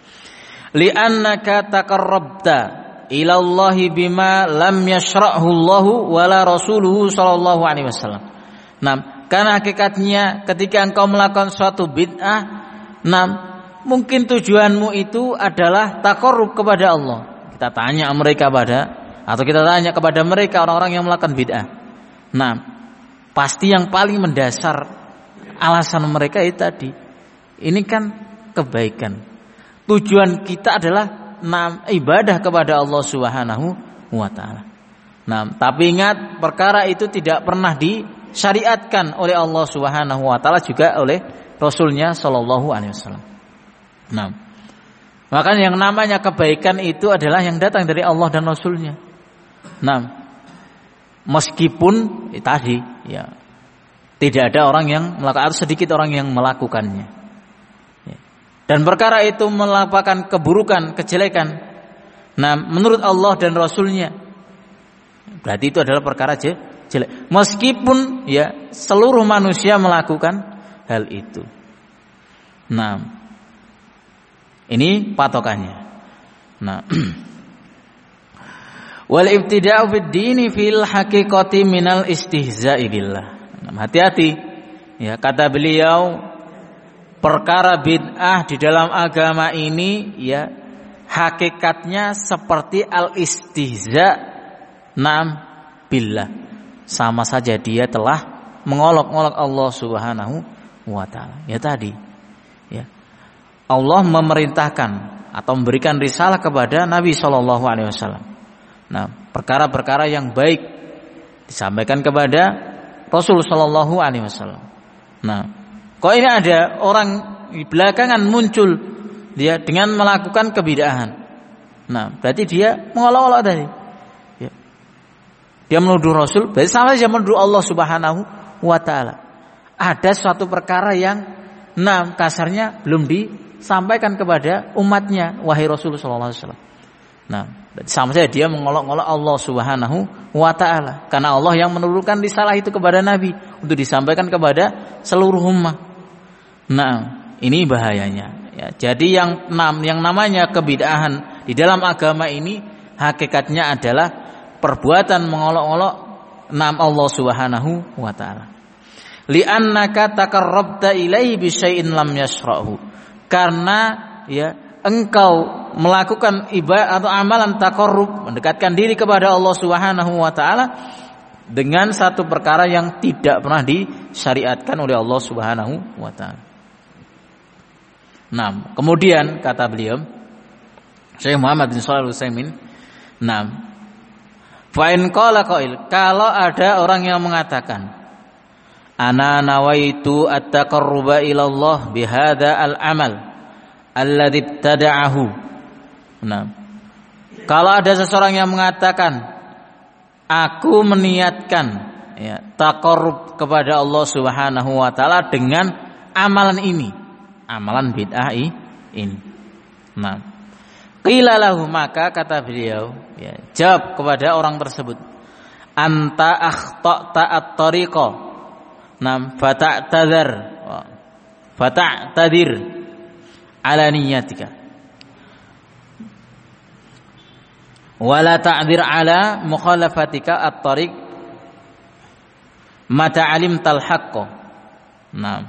Li'annaka taqarrabta ilallahi bima lam yashra'hu Allahu wala rasuluhu sallallahu alaihi wasallam. Nah, karena hakikatnya ketika engkau melakukan suatu bid'ah, nah, mungkin tujuanmu itu adalah taqarrub kepada Allah. Kita tanya mereka pada atau kita tanya kepada mereka orang-orang yang melakukan bid'ah. Nah, pasti yang paling mendasar alasan mereka itu tadi. Ini kan kebaikan. Tujuan kita adalah nah, ibadah kepada Allah Subhanahu wa taala. Nah, tapi ingat perkara itu tidak pernah disyariatkan oleh Allah Subhanahu wa taala juga oleh Rasulnya sallallahu alaihi wasallam. Nah, maka yang namanya kebaikan itu adalah yang datang dari Allah dan Rasulnya. Nah, meskipun eh, tadi ya tidak ada orang yang melakukan atau sedikit orang yang melakukannya. Dan perkara itu melakukan keburukan, kejelekan. Nah, menurut Allah dan Rasulnya, berarti itu adalah perkara jelek. Meskipun ya seluruh manusia melakukan hal itu. Nah, ini patokannya. Nah, wal ibtida'u fid dini fil haqiqati minal istihza'i billah. Nah, hati-hati. Ya, kata beliau, perkara bid'ah di dalam agama ini ya hakikatnya seperti al-istihza nam billah. Sama saja dia telah mengolok-olok Allah Subhanahu wa taala. Ya tadi, ya. Allah memerintahkan atau memberikan risalah kepada Nabi sallallahu alaihi wasallam. Nah, perkara-perkara yang baik disampaikan kepada Rasul sallallahu alaihi wasallam. Nah, kok ini ada orang belakangan muncul dia dengan melakukan kebid'ahan. Nah, berarti dia mengolok-olok tadi. Ya. Dia menuduh Rasul, berarti sama saja menuduh Allah Subhanahu wa taala. Ada suatu perkara yang nah kasarnya belum disampaikan kepada umatnya, wahai Rasul sallallahu alaihi wasallam. Nah, berarti sama saja dia mengolok-olok Allah Subhanahu wa taala, karena Allah yang menurunkan risalah itu kepada Nabi untuk disampaikan kepada seluruh umat. Nah, ini bahayanya. Ya, jadi yang nam yang namanya kebid'ahan di dalam agama ini hakikatnya adalah perbuatan mengolok-olok nam Allah Subhanahu wa taala. Li'annaka taqarrabta ilaihi bi syai'in lam yashra'hu. Karena ya engkau melakukan ibadah atau amalan taqarrub, mendekatkan diri kepada Allah Subhanahu wa taala dengan satu perkara yang tidak pernah disyariatkan oleh Allah Subhanahu wa taala. Nah, kemudian kata beliau Syekh Muhammad bin Shalih Al-Utsaimin, nah, fa in qala qail, kalau ada orang yang mengatakan ana nawaitu at-taqarruba ila Allah bihadza al-amal alladzi ibtada'ahu. Nah, kalau ada seseorang yang mengatakan aku meniatkan ya taqarrub kepada Allah Subhanahu wa taala dengan amalan ini, amalan bid'ah ini. Nah, qila lahu, maka kata beliau, ya, jawab kepada orang tersebut, anta akhta'ta at-tariqa, nam fata'tadzir, fata'tadir ala niyatika, wala ta'dir ala mukhalafatika at-tariq mata alimtal haqqo. Nah,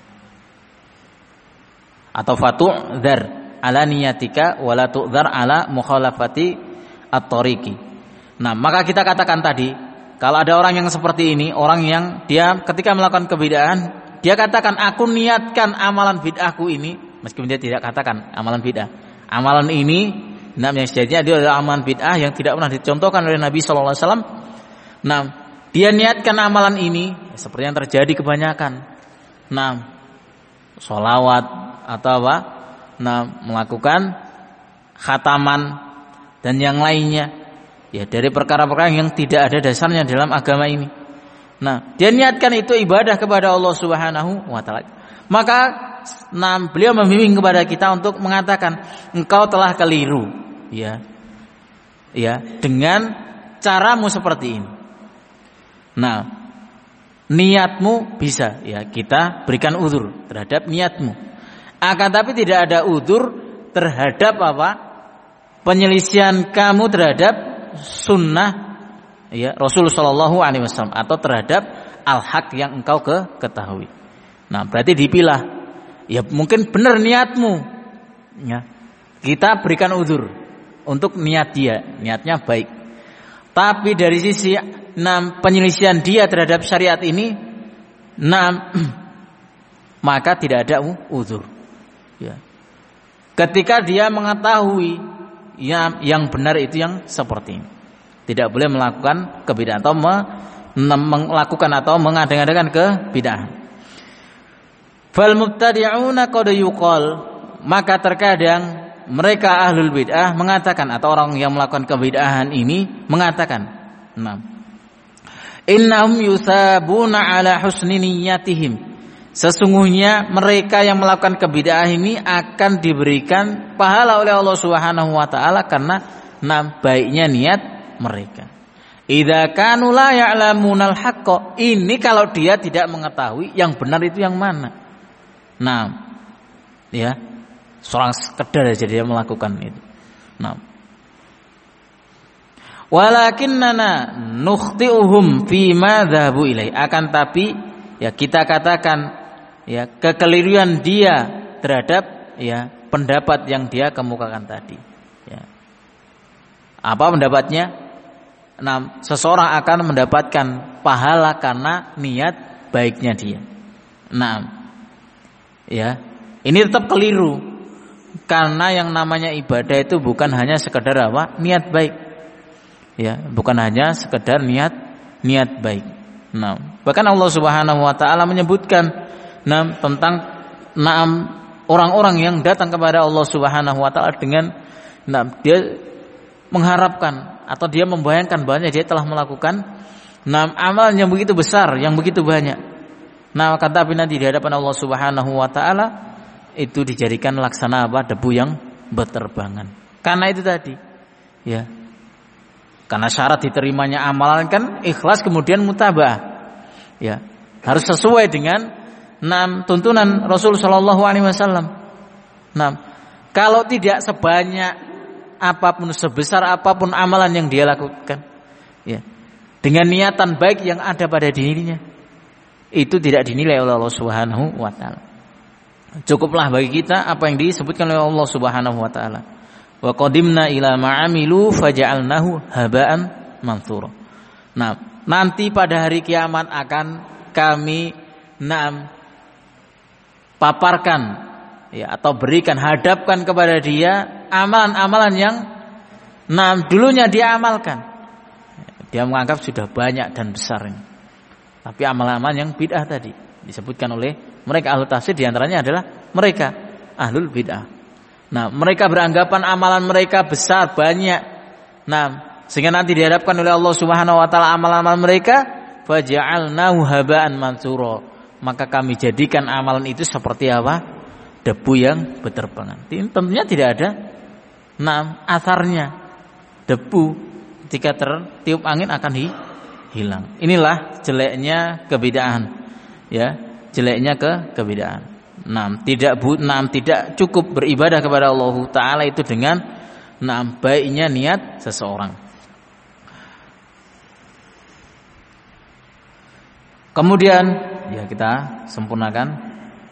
atau fatu'dzar ala niyatika wala tu'dzar ala mukhalafati at-tariqi. Nah, maka kita katakan tadi, kalau ada orang yang seperti ini, orang yang dia ketika melakukan kebid'ahan, dia katakan aku niatkan amalan bid'ahku ini, meskipun dia tidak katakan amalan bid'ah. Amalan ini namanya sejatinya dia adalah amalan bid'ah yang tidak pernah dicontohkan oleh Nabi sallallahu alaihi wasallam. Nah, dia niatkan amalan ini seperti yang terjadi kebanyakan. Nah, sholawat atau apa? Nah, melakukan khataman dan yang lainnya, ya dari perkara-perkara yang tidak ada dasarnya dalam agama ini. Nah, dia niatkan itu ibadah kepada Allah Subhanahu wa taala. Maka nah, beliau membimbing kepada kita untuk mengatakan engkau telah keliru, ya. Ya, dengan caramu seperti ini. Nah, niatmu bisa ya kita berikan uzur terhadap niatmu. Akan tapi tidak ada uzur terhadap apa? Penyelisihan kamu terhadap sunnah ya Rasul sallallahu alaihi wasallam atau terhadap al-haq yang engkau ke ketahui. Nah, berarti dipilah. Ya mungkin benar niatmu. Ya. Kita berikan uzur untuk niat dia, niatnya baik. Tapi dari sisi enam penyelisihan dia terhadap syariat ini, enam maka tidak ada uzur. Ya. Ketika dia mengetahui yang, yang benar itu yang seperti ini, tidak boleh melakukan kebid'ahan atau me, melakukan atau mengadakan kebid'ahan. Fal mubtadi'una qad yuqal, maka terkadang mereka ahlul bid'ah mengatakan atau orang yang melakukan kebid'ahan ini mengatakan, nah, innahum yusabuna ala husni niyyatihim. Sesungguhnya mereka yang melakukan kebid'ahan ini akan diberikan pahala oleh Allah Subhanahu wa taala karena nah, baiknya niat mereka. Idza kanu la ya'lamunal haqqo, ini kalau dia tidak mengetahui yang benar itu yang mana. Nah, ya, seorang sekedar saja dia melakukan itu. Nah, walakinnana nukhti'uhum fima dhahabu ilai, akan tapi ya kita katakan ya kekeliruan dia terhadap ya pendapat yang dia kemukakan tadi. Ya. Apa pendapatnya? Nah, seseorang akan mendapatkan pahala karena niat baiknya dia. Nah, ya, ini tetap keliru karena yang namanya ibadah itu bukan hanya sekedar apa? Niat baik. Ya, bukan hanya sekedar niat niat baik. Nah, bahkan Allah Subhanahu wa taala menyebutkan nah, tentang naam orang-orang yang datang kepada Allah Subhanahu wa taala dengan nah, dia mengharapkan atau dia membayangkan bahwa dia telah melakukan nah, amalan yang begitu besar, yang begitu banyak. Nah, kata tapi nanti di hadapan Allah Subhanahu wa taala itu dijadikan laksana apa? Debu yang berterbangan. Karena itu tadi. Ya. Karena syarat diterimanya amalan kan ikhlas kemudian mutaba'ah. Ya. Harus sesuai dengan enam tuntunan Rasul sallallahu alaihi wasallam. Nah, kalau tidak sebanyak apapun, sebesar apapun amalan yang dia lakukan, ya, dengan niatan baik yang ada pada dirinya, itu tidak dinilai oleh Allah Subhanahu wa taala. Cukuplah bagi kita apa yang disebutkan oleh Allah Subhanahu wa taala. Wa qadimna ila ma'amilu faja'alnahu haba'an mantsura. Nah, nanti pada hari kiamat akan kami nam paparkan ya atau berikan hadapkan kepada dia amalan-amalan yang nam dulunya dia amalkan. Dia menganggap sudah banyak dan besar ini. Tapi amalan-amalan yang bid'ah tadi disebutkan oleh mereka ahlu tafsir, diantaranya adalah mereka ahlul bid'ah. Nah, mereka beranggapan amalan mereka besar banyak. Nah, sehingga nanti dihadapkan oleh Allah Subhanahu wa taala amalan-amalan mereka, faja'alnahu haba'an mansura. Maka kami jadikan amalan itu seperti apa? Debu yang berterbangan. Tentunya tidak ada nah asarnya. Debu ketika tertiup angin akan hi hilang. Inilah jeleknya kebid'ahan. Ya, jeleknya ke kebid'ahan. Nah, tidak bu, nah, tidak cukup beribadah kepada Allah taala itu dengan nah baiknya niat seseorang. Kemudian ya kita sempurnakan.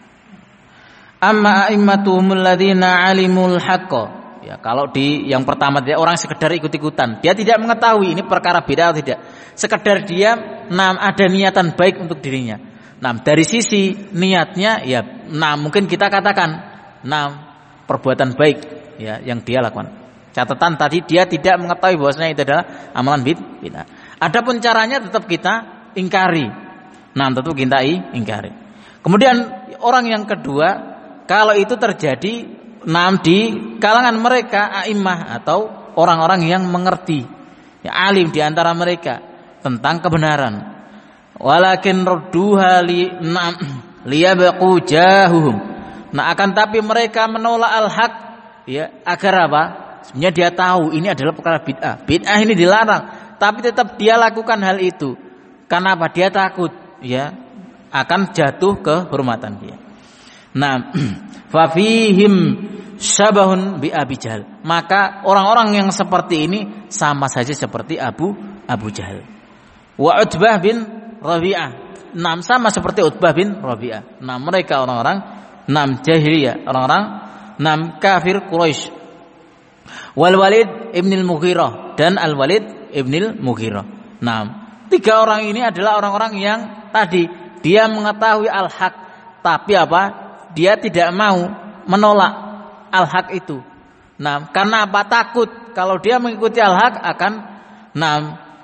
Amma a'immatuhumul ladzina 'alimul haqqa. Ya, kalau di yang pertama dia orang sekedar ikut-ikutan, dia tidak mengetahui ini perkara bid'ah atau tidak. Sekedar dia nah ada niatan baik untuk dirinya. Nah, dari sisi niatnya ya nah mungkin kita katakan nah perbuatan baik ya yang dia lakukan. Catatan tadi dia tidak mengetahui bahwasanya itu adalah amalan bid'ah. Adapun caranya tetap kita ingkari. Nah, tetap kita ingkari. Kemudian orang yang kedua, kalau itu terjadi nah di kalangan mereka a'immah atau orang-orang yang mengerti, ya alim di antara mereka tentang kebenaran. Walakin radduha li liyabqu jahuhum. Nah, akan tapi mereka menolak al-haq ya agar apa? Sebenarnya dia tahu ini adalah perkara bid'ah. Bid'ah ini dilarang, tapi tetap dia lakukan hal itu. Karena apa? Dia takut ya akan jatuh kehormatan dia. Nah, fa fihim syabahun bi Abi Jahal. Maka orang-orang yang seperti ini sama saja seperti Abu Abu Jahal. Wa Utbah bin Rabi'ah. Nam sama seperti Utbah bin Rabi'ah. Nah, mereka orang-orang nam jahiliyah, orang-orang nam kafir Quraisy. Wal Walid ibnil Mughirah dan Al Walid ibnil Mughirah. Nah, tiga orang ini adalah orang-orang yang tadi dia mengetahui al-haq, tapi apa? Dia tidak mau menolak al-haq itu. Nah, karena apa? Takut kalau dia mengikuti al-haq akan nah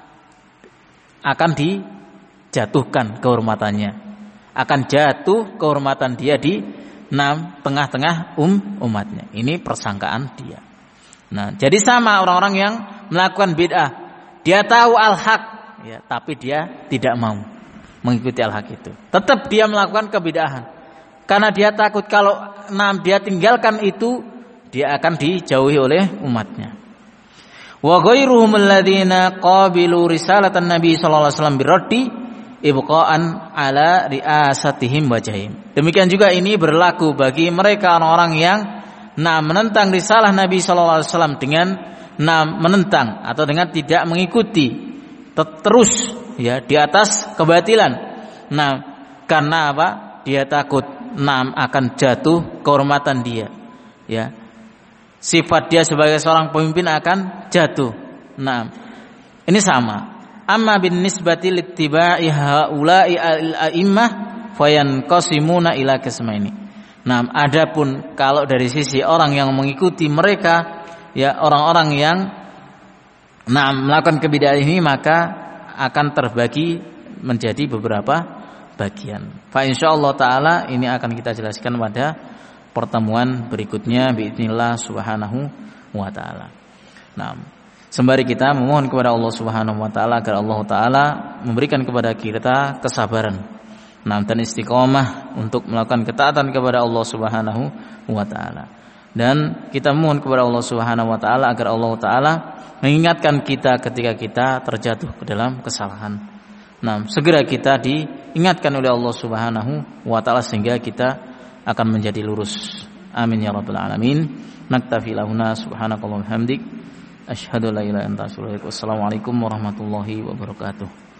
akan dijatuhkan kehormatannya. Akan jatuh kehormatan dia di nah tengah-tengah um umatnya. Ini persangkaan dia. Nah, jadi sama orang-orang yang melakukan bid'ah. Dia tahu al-haq ya, tapi dia tidak mau mengikuti al-haq itu. Tetap dia melakukan kebid'ahan. Karena dia takut kalau nah, dia tinggalkan itu, dia akan dijauhi oleh umatnya. Wa ghairuhum alladzina qabilu risalatan Nabi sallallahu alaihi wasallam biraddi ibqa'an ala riasatihim wajhihim. Demikian juga ini berlaku bagi mereka orang-orang yang nah menentang risalah Nabi sallallahu alaihi wasallam dengan nah menentang atau dengan tidak mengikuti terus ya di atas kebatilan. Nah, karena apa? Dia takut nah akan jatuh kehormatan dia. Ya. Sifat dia sebagai seorang pemimpin akan jatuh. Nah, ini sama. amma bin nisbati littiba'i haula'i al-a'immah fayanqasimuna ila qismaini. Nah, adapun kalau dari sisi orang yang mengikuti mereka, ya orang-orang yang nah melakukan kebidahan ini, maka akan terbagi menjadi beberapa bagian. Fa insyaallah taala ini akan kita jelaskan pada pertemuan berikutnya biidznillah subhanahu wa taala. Nah, sembari kita memohon kepada Allah Subhanahu wa taala agar Allah taala memberikan kepada kita kesabaran, nah, dan istiqomah untuk melakukan ketaatan kepada Allah Subhanahu wa taala. Dan kita mohon kepada Allah Subhanahu wa taala agar Allah taala mengingatkan kita ketika kita terjatuh ke dalam kesalahan. Nah, segera kita diingatkan oleh Allah Subhanahu wa taala sehingga kita akan menjadi lurus. Amin ya rabbal alamin. Naktafi lahuna subhanakallahumma hamdik asyhadu an la ilaha illa anta astaghfiruka wa atubu ilaik. Wassalamualaikum warahmatullahi wabarakatuh.